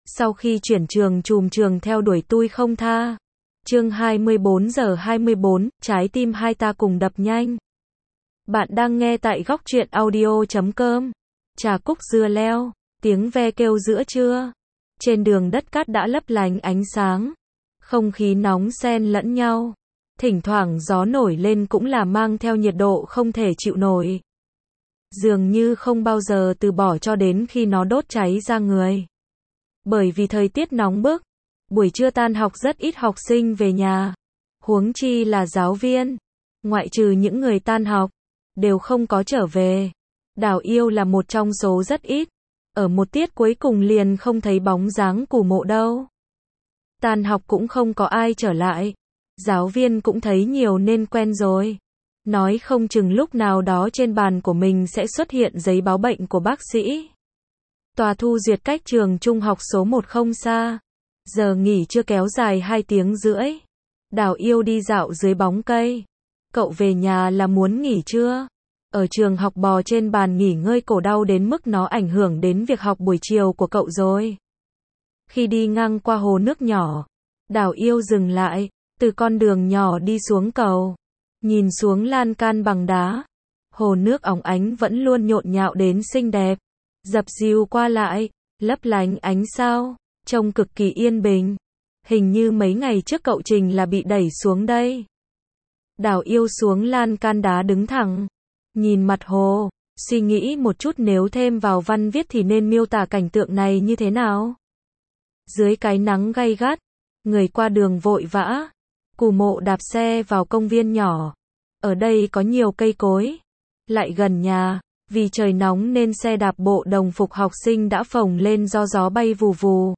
Sau khi chuyển trường trùm trường theo đuổi tui không tha. Chương 24 giờ 24, trái tim hai ta cùng đập nhanh. Bạn đang nghe tại góc truyện audio.com. Trà cúc dưa leo, tiếng ve kêu giữa trưa. Trên đường đất cát đã lấp lánh ánh sáng. Không khí nóng xen lẫn nhau. Thỉnh thoảng gió nổi lên cũng là mang theo nhiệt độ không thể chịu nổi. Dường như không bao giờ từ bỏ cho đến khi nó đốt cháy ra người. Bởi vì thời tiết nóng bức, buổi trưa tan học rất ít học sinh về nhà. Huống chi là giáo viên. Ngoại trừ những người tan học, đều không có trở về. Đào Yêu là một trong số rất ít. Ở một tiết cuối cùng liền không thấy bóng dáng Cù Mộ đâu. Tan học cũng không có ai trở lại. Giáo viên cũng thấy nhiều nên quen rồi. Nói không chừng lúc nào đó trên bàn của mình sẽ xuất hiện giấy báo bệnh của bác sĩ. Tòa thu duyệt cách trường trung học số 1 không xa. Giờ nghỉ chưa kéo dài 2 tiếng rưỡi. Đào Yêu đi dạo dưới bóng cây. Cậu về nhà là muốn nghỉ trưa. Ở trường học bò trên bàn nghỉ ngơi cổ đau đến mức nó ảnh hưởng đến việc học buổi chiều của cậu rồi. Khi đi ngang qua hồ nước nhỏ, Đào Yêu dừng lại, từ con đường nhỏ đi xuống cầu. Nhìn xuống lan can bằng đá. Hồ nước óng ánh vẫn luôn nhộn nhạo đến xinh đẹp. Dập dìu qua lại, lấp lánh ánh sao, trông cực kỳ yên bình. Hình như mấy ngày trước cậu Trình là bị đẩy xuống đây. Đào Yêu xuống lan can đá đứng thẳng, nhìn mặt hồ, suy nghĩ một chút nếu thêm vào văn viết thì nên miêu tả cảnh tượng này như thế nào. Dưới cái nắng gay gắt, người qua đường vội vã. Cù Mộ đạp xe vào công viên nhỏ. Ở đây có nhiều cây cối, lại gần nhà. Vì trời nóng nên xe đạp bộ đồng phục học sinh đã phồng lên do gió bay vù vù.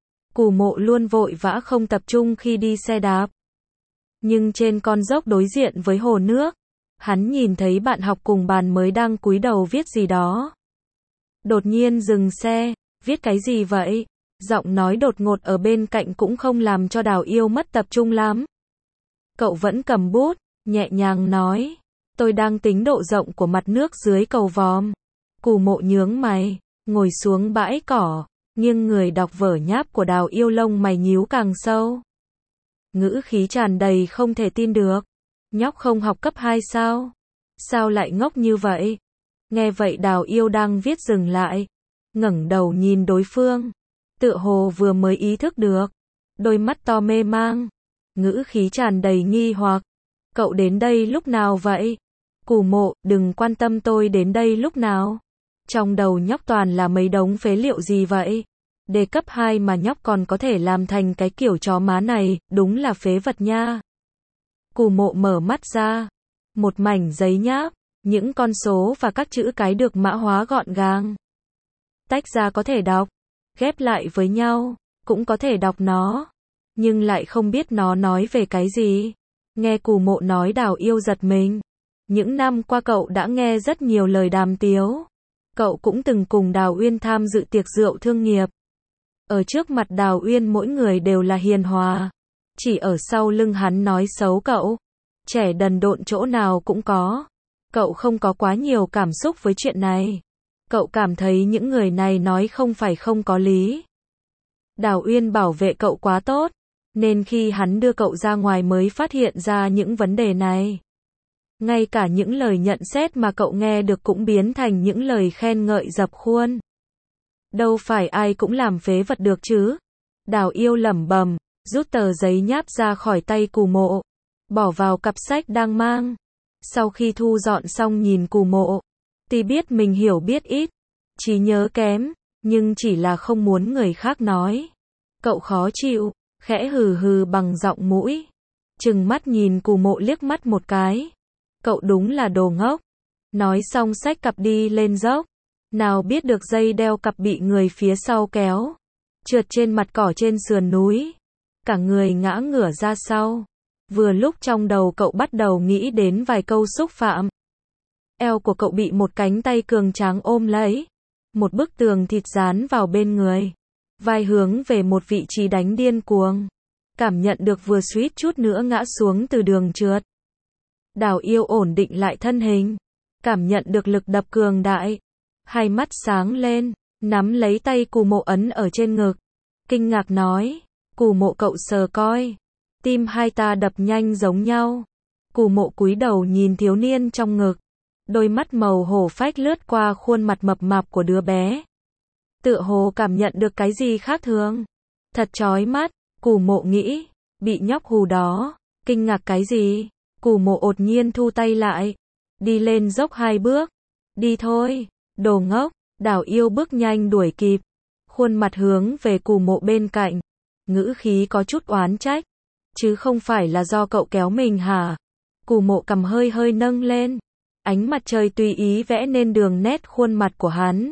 Cù Mộ luôn vội vã không tập trung khi đi xe đạp. Nhưng trên con dốc đối diện với hồ nước, hắn nhìn thấy bạn học cùng bàn mới đang cúi đầu viết gì đó. Đột nhiên dừng xe, viết cái gì vậy? Giọng nói đột ngột ở bên cạnh cũng không làm cho Đào Yêu mất tập trung lắm. Cậu vẫn cầm bút, nhẹ nhàng nói. Tôi đang tính độ rộng của mặt nước dưới cầu vòm. Cù Mộ nhướng mày, ngồi xuống bãi cỏ, nghiêng người đọc vở nháp của Đào Yêu, lông mày nhíu càng sâu. Ngữ khí tràn đầy không thể tin được. Nhóc không học cấp 2 sao? Sao lại ngốc như vậy? Nghe vậy Đào Yêu đang viết dừng lại, ngẩng đầu nhìn đối phương. Tựa hồ vừa mới ý thức được. Đôi mắt to mê mang, ngữ khí tràn đầy nghi hoặc. Cậu đến đây lúc nào vậy? Cù Mộ, đừng quan tâm tôi đến đây lúc nào. Trong đầu nhóc toàn là mấy đống phế liệu gì vậy? Đề cấp 2 mà nhóc còn có thể làm thành cái kiểu chó má này, đúng là phế vật nha. Cù Mộ mở mắt ra. Một mảnh giấy nháp, những con số và các chữ cái được mã hóa gọn gàng. Tách ra có thể đọc, ghép lại với nhau, cũng có thể đọc nó. Nhưng lại không biết nó nói về cái gì. Nghe Cù Mộ nói Đào Yêu giật mình. Những năm qua cậu đã nghe rất nhiều lời đàm tiếu. Cậu cũng từng cùng Đào Uyên tham dự tiệc rượu thương nghiệp. Ở trước mặt Đào Uyên mỗi người đều là hiền hòa. Chỉ ở sau lưng hắn nói xấu cậu. Trẻ đần độn chỗ nào cũng có. Cậu không có quá nhiều cảm xúc với chuyện này. Cậu cảm thấy những người này nói không phải không có lý. Đào Uyên bảo vệ cậu quá tốt. Nên khi hắn đưa cậu ra ngoài mới phát hiện ra những vấn đề này. Ngay cả những lời nhận xét mà cậu nghe được cũng biến thành những lời khen ngợi dập khuôn. Đâu phải ai cũng làm phế vật được chứ. Đào Yêu lẩm bẩm, rút tờ giấy nháp ra khỏi tay Cù Mộ, bỏ vào cặp sách đang mang. Sau khi thu dọn xong nhìn Cù Mộ, tuy biết mình hiểu biết ít, trí nhớ kém, nhưng chỉ là không muốn người khác nói. Cậu khó chịu, khẽ hừ hừ bằng giọng mũi. Trừng mắt nhìn Cù Mộ liếc mắt một cái. Cậu đúng là đồ ngốc. Nói xong xách cặp đi lên dốc. Nào biết được dây đeo cặp bị người phía sau kéo. Trượt trên mặt cỏ trên sườn núi. Cả người ngã ngửa ra sau. Vừa lúc trong đầu cậu bắt đầu nghĩ đến vài câu xúc phạm. Eo của cậu bị một cánh tay cường tráng ôm lấy. Một bức tường thịt dán vào bên người. Vai hướng về một vị trí đánh điên cuồng. Cảm nhận được vừa suýt chút nữa ngã xuống từ đường trượt. Đào Yêu ổn định lại thân hình. Cảm nhận được lực đập cường đại. Hai mắt sáng lên, nắm lấy tay Cù Mộ ấn ở trên ngực. kinh ngạc nói. Cù Mộ cậu sờ coi. Tim hai ta đập nhanh giống nhau. Cù Mộ cúi đầu nhìn thiếu niên trong ngực. Đôi mắt màu hổ phách lướt qua khuôn mặt mập mạp của đứa bé. Tựa hồ cảm nhận được cái gì khác thường. Thật chói mắt, Cù Mộ nghĩ. Bị nhóc hù đó. Kinh ngạc cái gì? Cù Mộ đột nhiên thu tay lại. Đi lên dốc 2 bước. Đi thôi, đồ ngốc. Đào Yêu bước nhanh đuổi kịp. Khuôn mặt hướng về Cù Mộ bên cạnh. Ngữ khí có chút oán trách. Chứ không phải là do cậu kéo mình hả? Cù Mộ cầm hơi hơi nâng lên. Ánh mặt trời tùy ý vẽ nên đường nét khuôn mặt của hắn.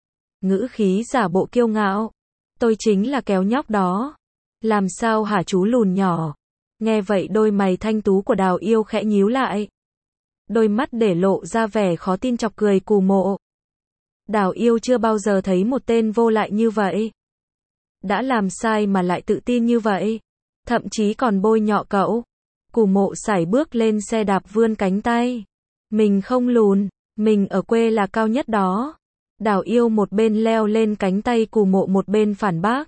Ngữ khí giả bộ kiêu ngạo. Tôi chính là kéo nhóc đó. Làm sao hả chú lùn nhỏ? Nghe vậy đôi mày thanh tú của Đào Yêu khẽ nhíu lại. Đôi mắt để lộ ra vẻ khó tin chọc cười Cù Mộ. Đào Yêu chưa bao giờ thấy một tên vô lại như vậy. Đã làm sai mà lại tự tin như vậy. Thậm chí còn bôi nhọ cậu. Cù Mộ sải bước lên xe đạp vươn cánh tay. Mình không lùn, mình ở quê là cao nhất đó. Đào Yêu một bên leo lên cánh tay Cù Mộ một bên phản bác.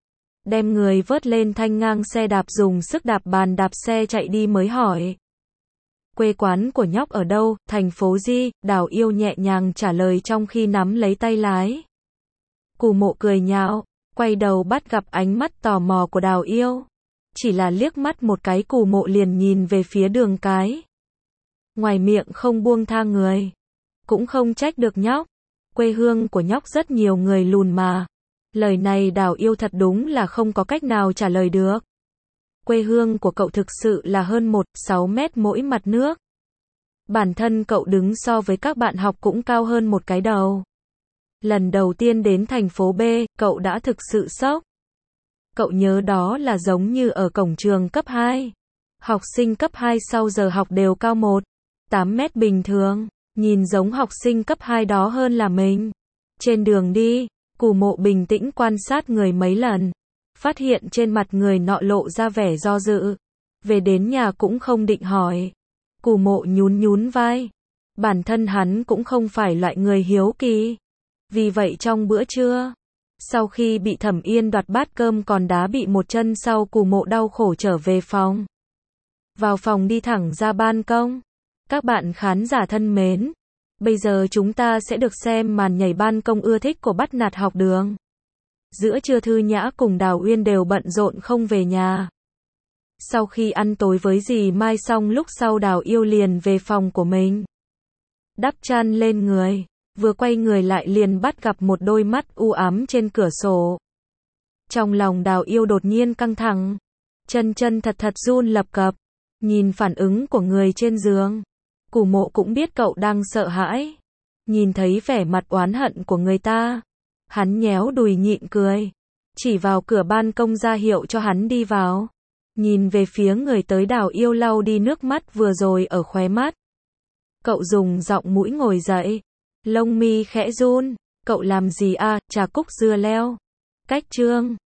Đem người vớt lên thanh ngang xe đạp dùng sức đạp bàn đạp xe chạy đi mới hỏi. Quê quán của nhóc ở đâu, thành phố gì? Đào Yêu nhẹ nhàng trả lời trong khi nắm lấy tay lái. Cù Mộ cười nhạo, quay đầu bắt gặp ánh mắt tò mò của Đào Yêu. Chỉ là liếc mắt một cái Cù Mộ liền nhìn về phía đường cái. Ngoài miệng không buông tha người. Cũng không trách được nhóc. Quê hương của nhóc rất nhiều người lùn mà. Lời này Đào Yêu thật đúng là không có cách nào trả lời được. Quê hương của cậu thực sự là hơn 1,6 mét mỗi mặt nước. Bản thân cậu đứng so với các bạn học cũng cao hơn một cái đầu. Lần đầu tiên đến thành phố B, cậu đã thực sự sốc. Cậu nhớ đó là giống như ở cổng trường cấp 2. Học sinh cấp 2 sau giờ học đều cao 1,8 mét bình thường. Nhìn giống học sinh cấp 2 đó hơn là mình. Trên đường đi, Cù Mộ bình tĩnh quan sát người mấy lần. Phát hiện trên mặt người nọ lộ ra vẻ do dự. Về đến nhà cũng không định hỏi. Cù Mộ nhún nhún vai. Bản thân hắn cũng không phải loại người hiếu kỳ. Vì vậy trong bữa trưa, sau khi bị Thẩm Yên đoạt bát cơm còn đá bị một chân sau, Cù Mộ đau khổ trở về phòng. Vào phòng đi thẳng ra ban công. Các bạn khán giả thân mến, bây giờ chúng ta sẽ được xem màn nhảy ban công ưa thích của Bắt Nạt Học Đường. Giữa trưa Thư Nhã cùng Đào Uyên đều bận rộn không về nhà. Sau khi ăn tối với dì Mai xong lúc sau Đào Yêu liền về phòng của mình. Đắp chăn lên người, vừa quay người lại liền bắt gặp một đôi mắt u ám trên cửa sổ. Trong lòng Đào Yêu đột nhiên căng thẳng. Chân thật run lập cập. Nhìn phản ứng của người trên giường. Cù Mộ cũng biết cậu đang sợ hãi. Nhìn thấy vẻ mặt oán hận của người ta. Hắn nhéo đùi nhịn cười. Chỉ vào cửa ban công ra hiệu cho hắn đi vào. Nhìn về phía người tới, Đào Yêu lau đi nước mắt vừa rồi ở khóe mắt. Cậu dùng giọng mũi ngồi dậy. Lông mi khẽ run. Cậu làm gì à, trà cúc dưa leo. Cách chương.